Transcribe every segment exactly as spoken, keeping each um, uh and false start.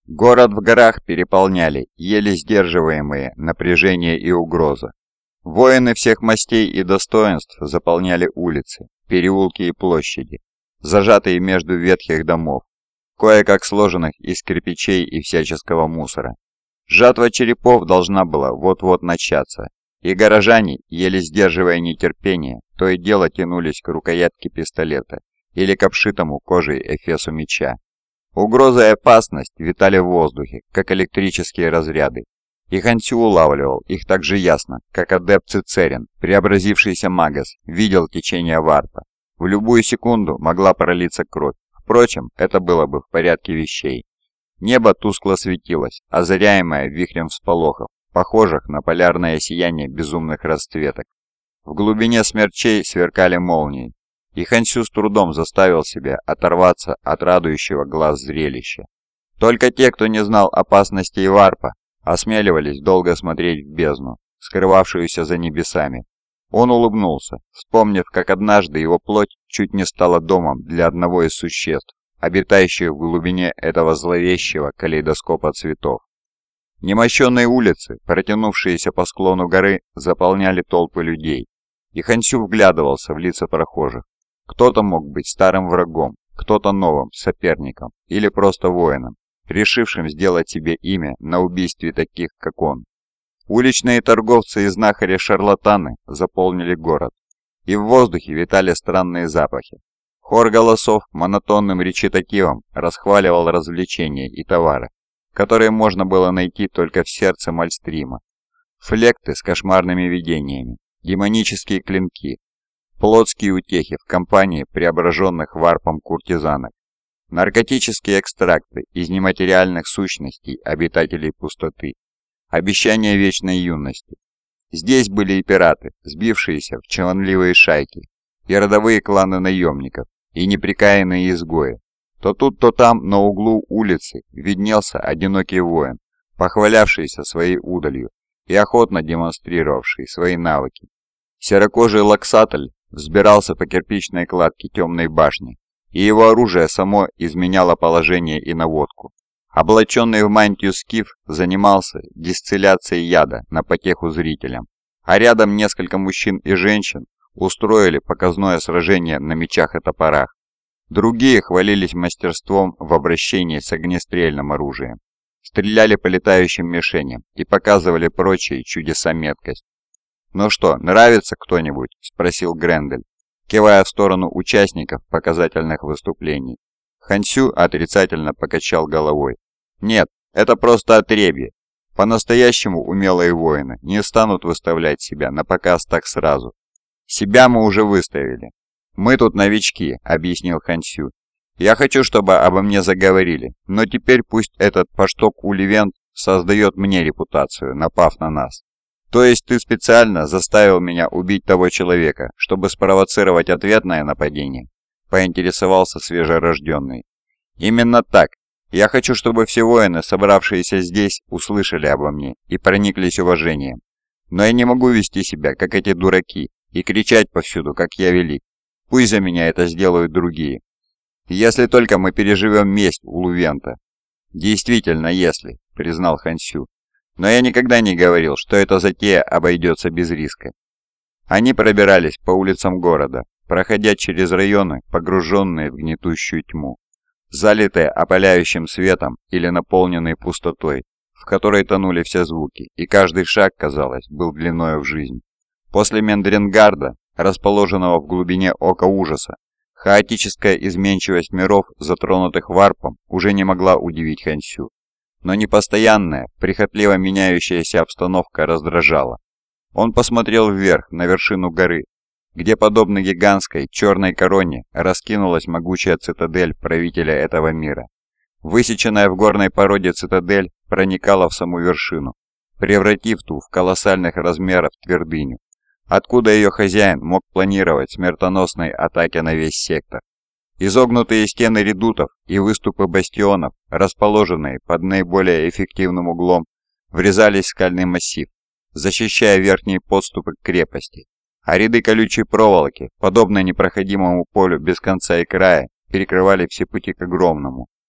Город в горах переполняли еле сдерживаемые напряжение и угроза. Воины всех мастей и достоинств заполняли улицы, переулки и площади, зажатые между ветхих домов, кое-как сложенных из кирпичей и всяческого мусора. Жатва черепов должна была вот-вот начаться, и горожане, еле сдерживая нетерпение, то и дело тянулись к рукоятке пистолета или к обшитому кожей эфесу меча. Угроза и опасность витали в воздухе, как электрические разряды, и Хансю улавливал их так же ясно, как адепт Цицерин, преобразившийся магас, видел течение варпа. В любую секунду могла пролиться кровь, впрочем, это было бы в порядке вещей. Небо тускло светилось, озаряемое вихрем всполохов, похожих на полярное сияние безумных расцветок. В глубине смерчей сверкали молнии, и Хансю с трудом заставил себя оторваться от радующего глаз зрелища. Только те, кто не знал опасностей варпа, осмеливались долго смотреть в бездну, скрывавшуюся за небесами. Он улыбнулся, вспомнив, как однажды его плоть чуть не стала домом для одного из существ, обитающих в глубине этого зловещего калейдоскопа цветов. Немощенные улицы, протянувшиеся по склону горы, заполняли толпы людей, и Хансю вглядывался в лица прохожих. Кто-то мог быть старым врагом, кто-то новым соперником или просто воином, решившим сделать себе имя на убийстве таких, как он. Уличные торговцы и знахари-шарлатаны заполнили город, и в воздухе витали странные запахи. Хор голосов монотонным речитативом расхваливал развлечения и товары, которые можно было найти только в сердце Мальстрима. Флекты с кошмарными видениями, демонические клинки, плотские утехи в компании преображенных варпом куртизанок, наркотические экстракты из нематериальных сущностей обитателей пустоты, обещания вечной юности. Здесь были и пираты, сбившиеся в чванливые шайки, и родовые кланы наемников, и неприкаянные изгои. То тут, то там на углу улицы виднелся одинокий воин, похвалявшийся своей удалью и охотно демонстрировавший свои навыки. Серокожий лаксатль взбирался по кирпичной кладке темной башни, и его оружие само изменяло положение и наводку. Облаченный в мантию скиф занимался дистилляцией яда на потеху зрителям, а рядом несколько мужчин и женщин устроили показное сражение на мечах и топорах. Другие хвалились мастерством в обращении с огнестрельным оружием, стреляли по летающим мишеням и показывали прочие чудеса меткость. «Ну что, нравится кто-нибудь?» – спросил Грендель, кивая в сторону участников показательных выступлений. Хансю отрицательно покачал головой. «Нет, это просто отребье. По-настоящему умелые воины не станут выставлять себя на показ так сразу. Себя мы уже выставили. Мы тут новички», – объяснил Хансю. «Я хочу, чтобы обо мне заговорили, но теперь пусть этот пошток Уливент создает мне репутацию, напав на нас». «То есть ты специально заставил меня убить того человека, чтобы спровоцировать ответное нападение?» – поинтересовался свежерожденный. «Именно так. Я хочу, чтобы все воины, собравшиеся здесь, услышали обо мне и прониклись уважением. Но я не могу вести себя, как эти дураки, и кричать повсюду, как я велик. Пусть за меня это сделают другие. Если только мы переживем месть у Лувента». «Действительно, если», – признал Хансю. «Но я никогда не говорил, что эта затея обойдется без риска». Они пробирались по улицам города, проходя через районы, погруженные в гнетущую тьму, залитые опаляющим светом или наполненные пустотой, в которой тонули все звуки, и каждый шаг, казалось, был длиною в жизнь. После Мендренгарда, расположенного в глубине ока ужаса, хаотическая изменчивость миров, затронутых варпом, уже не могла удивить Хансю. Но непостоянная, прихотливо меняющаяся обстановка раздражала. Он посмотрел вверх, на вершину горы, где, подобно гигантской черной короне, раскинулась могучая цитадель правителя этого мира. Высеченная в горной породе цитадель проникала в саму вершину, превратив ту в колоссальных размеров твердыню, откуда ее хозяин мог планировать смертоносные атаки на весь сектор. Изогнутые стены редутов и выступы бастионов, расположенные под наиболее эффективным углом, врезались в скальный массив, защищая верхние подступы к крепости, а ряды колючей проволоки, подобно непроходимому полю без конца и края, перекрывали все пути к огромному,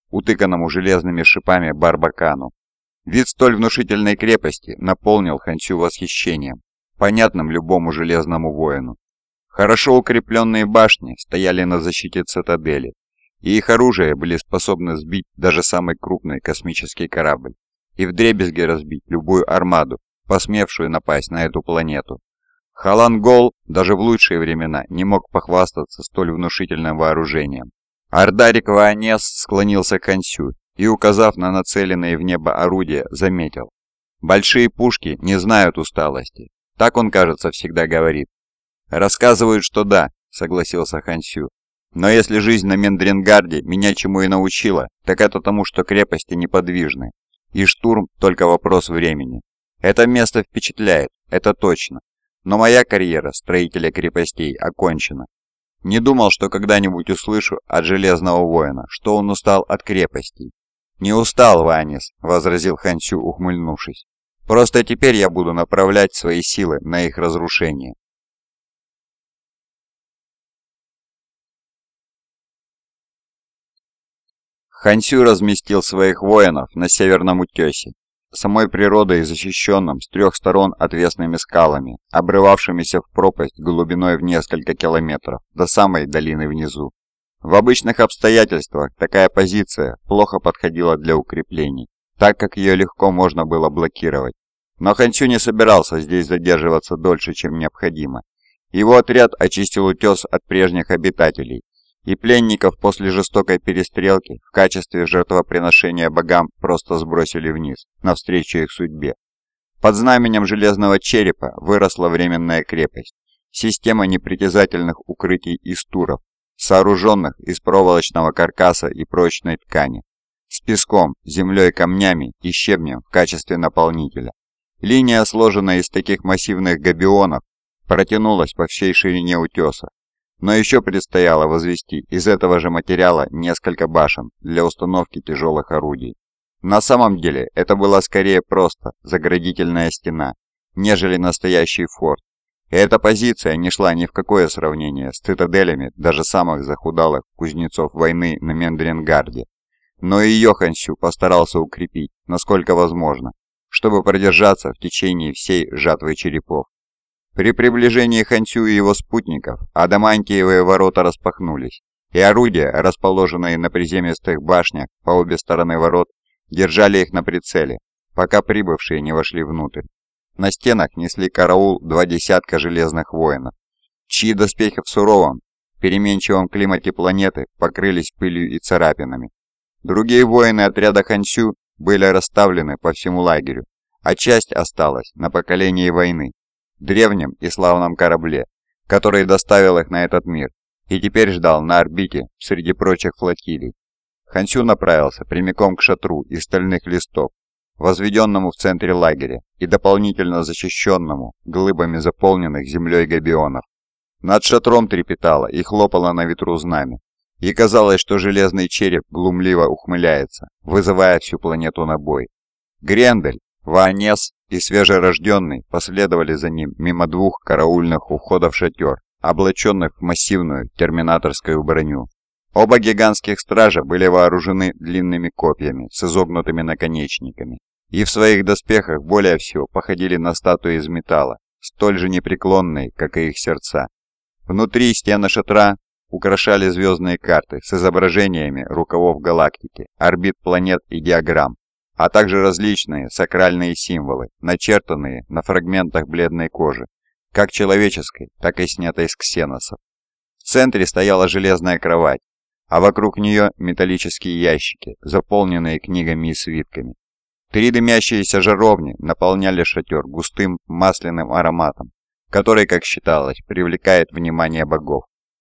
утыканному железными шипами барбакану. Вид столь внушительной крепости наполнил Хансю восхищением, понятным любому железному воину. Хорошо укрепленные башни стояли на защите цитадели, и их оружие были способны сбить даже самый крупный космический корабль и вдребезги разбить любую армаду, посмевшую напасть на эту планету. Халангол даже в лучшие времена не мог похвастаться столь внушительным вооружением. Ардарик Ваанес склонился к Хансю и, указав на нацеленные в небо орудия, заметил: «Большие пушки не знают усталости». Так он, кажется, всегда говорит. «Рассказывают, что да», — согласился Хансю. «Но если жизнь на Мендренгарде меня чему и научила, так это тому, что крепости неподвижны, и штурм — только вопрос времени. Это место впечатляет, это точно. Но моя карьера строителя крепостей окончена. Не думал, что когда-нибудь услышу от Железного Воина, что он устал от крепостей». «Не устал, Ваанес», — возразил Хансю, ухмыльнувшись. «Просто теперь я буду направлять свои силы на их разрушение». Хансю разместил своих воинов на северном утесе, самой природой защищенном с трех сторон отвесными скалами, обрывавшимися в пропасть глубиной в несколько километров до самой долины внизу. В обычных обстоятельствах такая позиция плохо подходила для укреплений, так как ее легко можно было блокировать. Но Хансю не собирался здесь задерживаться дольше, чем необходимо. Его отряд очистил утес от прежних обитателей, и пленников после жестокой перестрелки в качестве жертвоприношения богам просто сбросили вниз, навстречу их судьбе. Под знаменем Железного Черепа выросла временная крепость, система непритязательных укрытий из туров, сооруженных из проволочного каркаса и прочной ткани, с песком, землей, камнями и щебнем в качестве наполнителя. Линия, сложенная из таких массивных габионов, протянулась по всей ширине утеса. Но еще предстояло возвести из этого же материала несколько башен для установки тяжелых орудий. На самом деле это была скорее просто заградительная стена, нежели настоящий форт. И эта позиция не шла ни в какое сравнение с цитаделями даже самых захудалых кузнецов войны на Мендренгарде. Но и ее Хансю постарался укрепить, насколько возможно, чтобы продержаться в течение всей жатвы черепов. При приближении Хансю и его спутников адамантиевые ворота распахнулись, и орудия, расположенные на приземистых башнях по обе стороны ворот, держали их на прицеле, пока прибывшие не вошли внутрь. На стенах несли караул два десятка железных воинов, чьи доспехи в суровом, переменчивом климате планеты покрылись пылью и царапинами. Другие воины отряда Хансю были расставлены по всему лагерю, а часть осталась на поколении войны, древнем и славном корабле, который доставил их на этот мир и теперь ждал на орбите среди прочих флотилий. Хансю направился прямиком к шатру из стальных листов, возведенному в центре лагеря и дополнительно защищенному глыбами заполненных землей габионов. Над шатром трепетало и хлопало на ветру знамя, и казалось, что Железный Череп глумливо ухмыляется, вызывая всю планету на бой. Грендель, Ваанес и свежерожденный последовали за ним мимо двух караульных у входа в шатер, облаченных в массивную терминаторскую броню. Оба гигантских стража были вооружены длинными копьями с изогнутыми наконечниками, и в своих доспехах более всего походили на статуи из металла, столь же непреклонные, как и их сердца. Внутри стены шатра украшали звездные карты с изображениями рукавов галактики, орбит планет и диаграмм, а также различные сакральные символы, начертанные на фрагментах бледной кожи, как человеческой, так и снятой с ксеносов. В центре стояла железная кровать, а вокруг нее металлические ящики, заполненные книгами и свитками. Три дымящиеся жаровни наполняли шатер густым масляным ароматом, который, как считалось, привлекает внимание богов.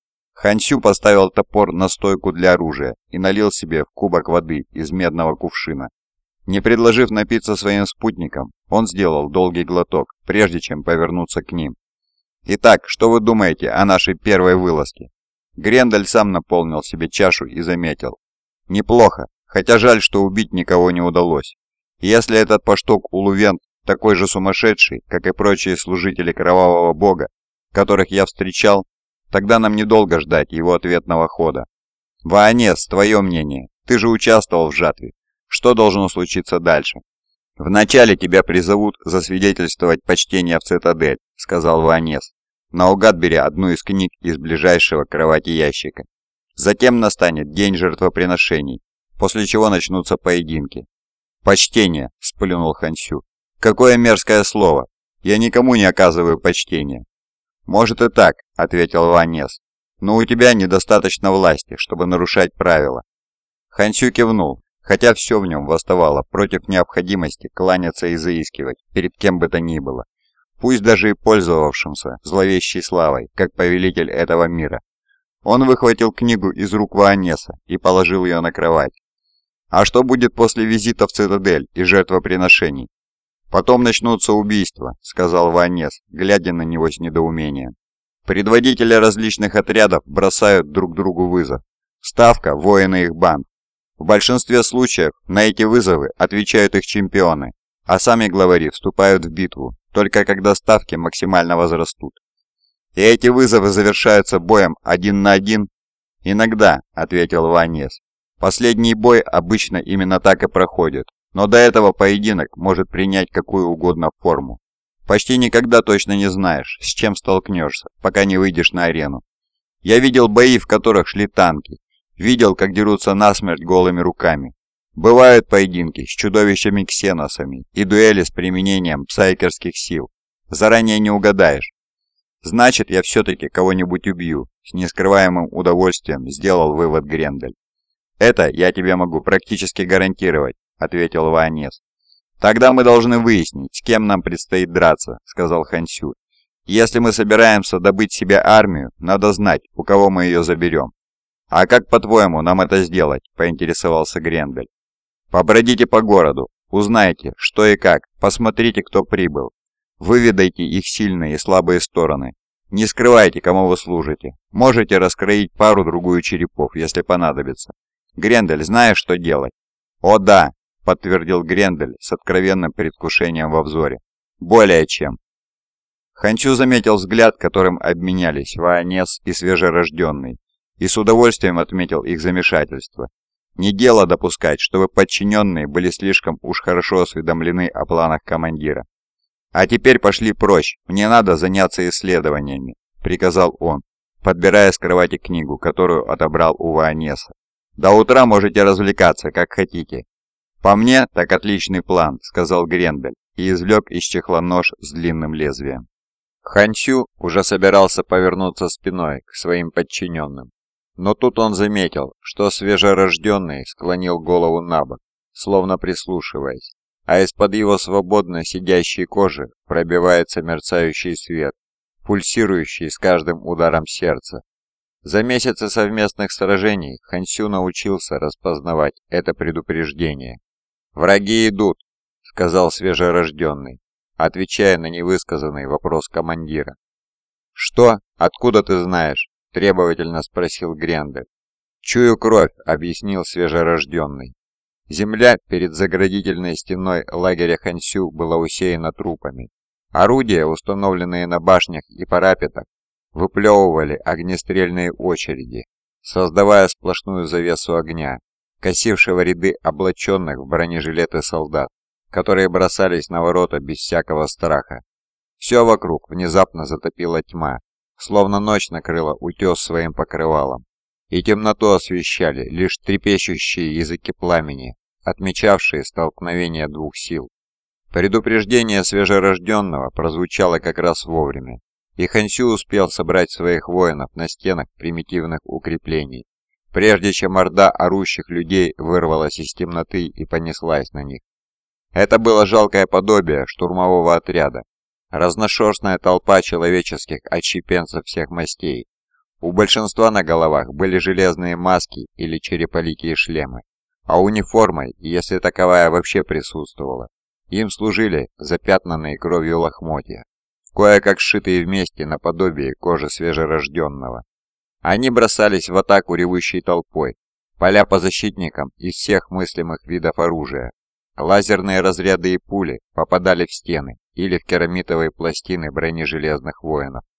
Хансю поставил топор на стойку для оружия и налил себе в кубок воды из медного кувшина. Не предложив напиться своим спутникам, он сделал долгий глоток, прежде чем повернуться к ним. «Итак, что вы думаете о нашей первой вылазке?» Грендель сам наполнил себе чашу и заметил: «Неплохо, хотя жаль, что убить никого не удалось. Если этот пашток Улувент такой же сумасшедший, как и прочие служители Кровавого Бога, которых я встречал, тогда нам недолго ждать его ответного хода». «Ваанес, твое мнение?» Ты же участвовал в жатве. Что должно случиться дальше?» «Вначале тебя призовут засвидетельствовать почтение в цитадель», — сказал Ванес, наугад беря одну из книг из ближайшего к кровати ящика. «Затем настанет день жертвоприношений, после чего начнутся поединки». «Почтение», — сплюнул Хансю. «Какое мерзкое слово! Я никому не оказываю почтения». «Может и так», — ответил Ванес, «но у тебя недостаточно власти, чтобы нарушать правила». Хансю кивнул, хотя все в нем восставало против необходимости кланяться и заискивать перед кем бы то ни было, пусть даже и пользовавшимся зловещей славой, как повелитель этого мира. Он выхватил книгу из рук Ваанеса и положил ее на кровать. «А что будет после визита в цитадель и жертвоприношений?» «Потом начнутся убийства», — сказал Ваанес, глядя на него с недоумением. «Предводители различных отрядов бросают друг другу вызов. Ставка — воины их банд. В большинстве случаев на эти вызовы отвечают их чемпионы, а сами главари вступают в битву, только когда ставки максимально возрастут. И эти вызовы завершаются боем один на один?» «Иногда», — ответил Ваанес. «Последний бой обычно именно так и проходит, но до этого поединок может принять какую угодно форму. Почти никогда точно не знаешь, с чем столкнешься, пока не выйдешь на арену. Я видел бои, в которых шли танки, видел, как дерутся насмерть голыми руками. Бывают поединки с чудовищами-ксеносами и дуэли с применением псайкерских сил. Заранее не угадаешь. Значит, я все-таки кого-нибудь убью», — с нескрываемым удовольствием сделал вывод Грендель. «Это я тебе могу практически гарантировать», — ответил Ваанес. «Тогда мы должны выяснить, с кем нам предстоит драться», — сказал Хансю. «Если мы собираемся добыть себе армию, надо знать, у кого мы ее заберем». «А как, по-твоему, нам это сделать?» — поинтересовался Грендель. «Побродите по городу, узнайте, что и как, посмотрите, кто прибыл. Выведайте их сильные и слабые стороны. Не скрывайте, кому вы служите. Можете раскроить пару-другую черепов, если понадобится. Грендель, знаешь, что делать?» «О да», — подтвердил Грендель с откровенным предвкушением во взоре. «Более чем». Хансю заметил взгляд, которым обменялись Ваанес и свежерожденный, и с удовольствием отметил их замешательство. Не дело допускать, чтобы подчиненные были слишком уж хорошо осведомлены о планах командира. «А теперь пошли прочь, мне надо заняться исследованиями», — приказал он, подбирая с кровати книгу, которую отобрал у Ваанеса. «До утра можете развлекаться, как хотите». «По мне, так отличный план», — сказал Грендель и извлек из чехла нож с длинным лезвием. Хансю уже собирался повернуться спиной к своим подчиненным. Но тут он заметил, что свежерожденный склонил голову на бок, словно прислушиваясь, а из-под его свободно сидящей кожи пробивается мерцающий свет, пульсирующий с каждым ударом сердца. За месяцы совместных сражений Хансю научился распознавать это предупреждение. «Враги идут», — сказал свежерожденный, отвечая на невысказанный вопрос командира. «Что? Откуда ты знаешь?» — требовательно спросил Грендель. «Чую кровь», — объяснил свежерожденный. Земля перед заградительной стеной лагеря Хансю была усеяна трупами. Орудия, установленные на башнях и парапетах, выплевывали огнестрельные очереди, создавая сплошную завесу огня, косившего ряды облаченных в бронежилеты солдат, которые бросались на ворота без всякого страха. Все вокруг внезапно затопила тьма, словно ночь накрыла утес своим покрывалом, и темноту освещали лишь трепещущие языки пламени, отмечавшие столкновение двух сил. Предупреждение свежерожденного прозвучало как раз вовремя, и Хансю успел собрать своих воинов на стенах примитивных укреплений, прежде чем орда орущих людей вырвалась из темноты и понеслась на них. Это было жалкое подобие штурмового отряда, разношерстная толпа человеческих отщепенцев всех мастей. У большинства на головах были железные маски или череполикие шлемы, а униформой, если таковая вообще присутствовала, им служили запятнанные кровью лохмотья, кое-как сшитые вместе наподобие кожи свежерожденного. Они бросались в атаку ревущей толпой, поля по защитникам из всех мыслимых видов оружия. Лазерные разряды и пули попадали в стены или в керамитовые пластины бронежелезных воинов.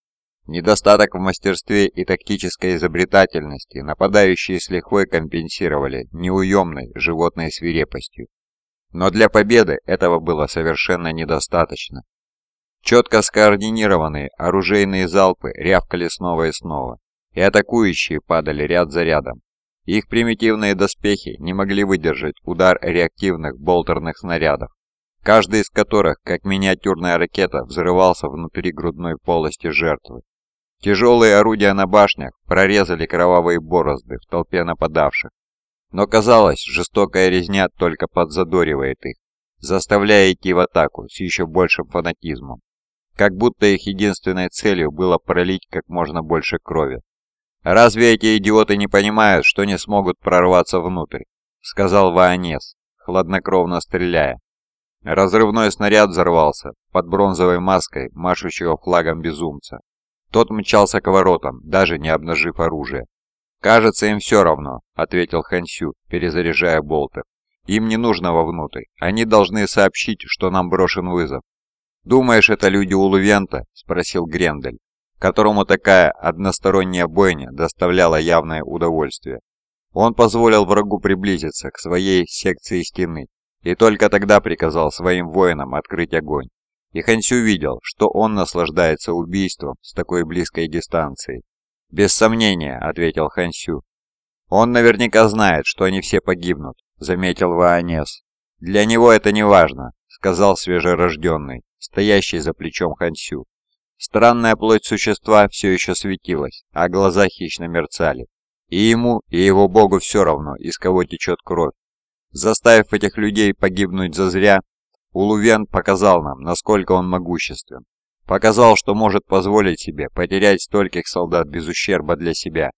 Недостаток в мастерстве и тактической изобретательности нападающие с лихвой компенсировали неуемной животной свирепостью. Но для победы этого было совершенно недостаточно. Четко скоординированные оружейные залпы рявкали снова и снова, и атакующие падали ряд за рядом. Их примитивные доспехи не могли выдержать удар реактивных болтерных снарядов, каждый из которых, как миниатюрная ракета, взрывался внутри грудной полости жертвы. Тяжелые орудия на башнях прорезали кровавые борозды в толпе нападавших. Но казалось, жестокая резня только подзадоривает их, заставляя идти в атаку с еще большим фанатизмом. Как будто их единственной целью было пролить как можно больше крови. «Разве эти идиоты не понимают, что не смогут прорваться внутрь?» — сказал Ваанес, хладнокровно стреляя. Разрывной снаряд взорвался под бронзовой маской машущего флагом безумца. Тот мчался к воротам, даже не обнажив оружие. «Кажется, им все равно», — ответил Хансю, перезаряжая болтер. «Им не нужно вовнутрь. Они должны сообщить, что нам брошен вызов». «Думаешь, это люди Улувента?» — спросил Грендель, которому такая односторонняя бойня доставляла явное удовольствие. Он позволил врагу приблизиться к своей секции стены и только тогда приказал своим воинам открыть огонь. И Хансю видел, что он наслаждается убийством с такой близкой дистанции. «Без сомнения», — ответил Хансю. «Он наверняка знает, что они все погибнут», — заметил Ваанес. «Для него это не важно», — сказал свежерожденный, стоящий за плечом Хансю. Странная плоть существа все еще светилась, а глаза хищно мерцали. И ему, и его богу все равно, из кого течет кровь. Заставив этих людей погибнуть зазря, Улувен показал нам, насколько он могуществен. Показал, что может позволить себе потерять стольких солдат без ущерба для себя.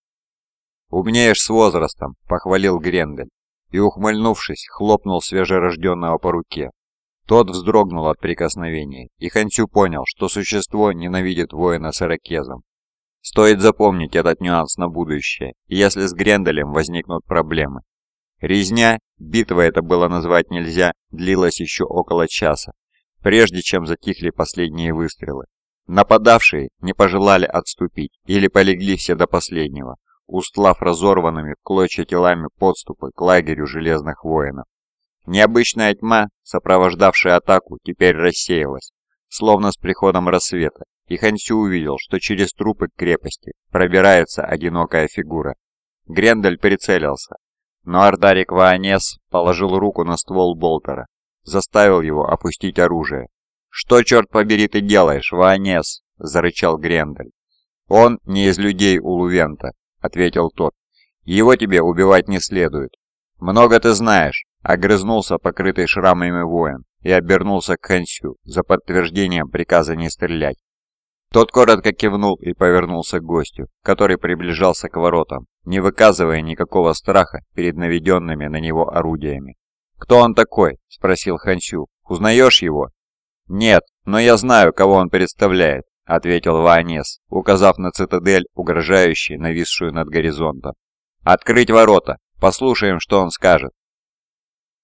«Умнеешь с возрастом», — похвалил Грендель, и, ухмыльнувшись, хлопнул свежерожденного по руке. Тот вздрогнул от прикосновения, и Хансю понял, что существо ненавидит воина с ирокезом. Стоит запомнить этот нюанс на будущее, если с Гренделем возникнут проблемы. Резня, битва это было назвать нельзя, длилась еще около часа, прежде чем затихли последние выстрелы. Нападавшие не пожелали отступить или полегли все до последнего, устлав разорванными в клочья телами подступы к лагерю железных воинов. Необычная тьма, сопровождавшая атаку, теперь рассеялась, словно с приходом рассвета, и Хансю увидел, что через трупы к крепости пробирается одинокая фигура. Грендель прицелился, но Ардарик Ваанес положил руку на ствол болтера, заставил его опустить оружие. «Что, черт побери, ты делаешь, Ваанес?» – зарычал Грендель. «Он не из людей Улувента», – ответил тот. «Его тебе убивать не следует». «Много ты знаешь», – огрызнулся покрытый шрамами воин и обернулся к Хансю за подтверждением приказа не стрелять. Тот коротко кивнул и повернулся к гостю, который приближался к воротам, не выказывая никакого страха перед наведенными на него орудиями. «Кто он такой?» – спросил Хансю. «Узнаешь его?» «Нет, но я знаю, кого он представляет», – ответил Ваанес, указав на цитадель, угрожающую, нависшую над горизонтом. «Открыть ворота! Послушаем, что он скажет».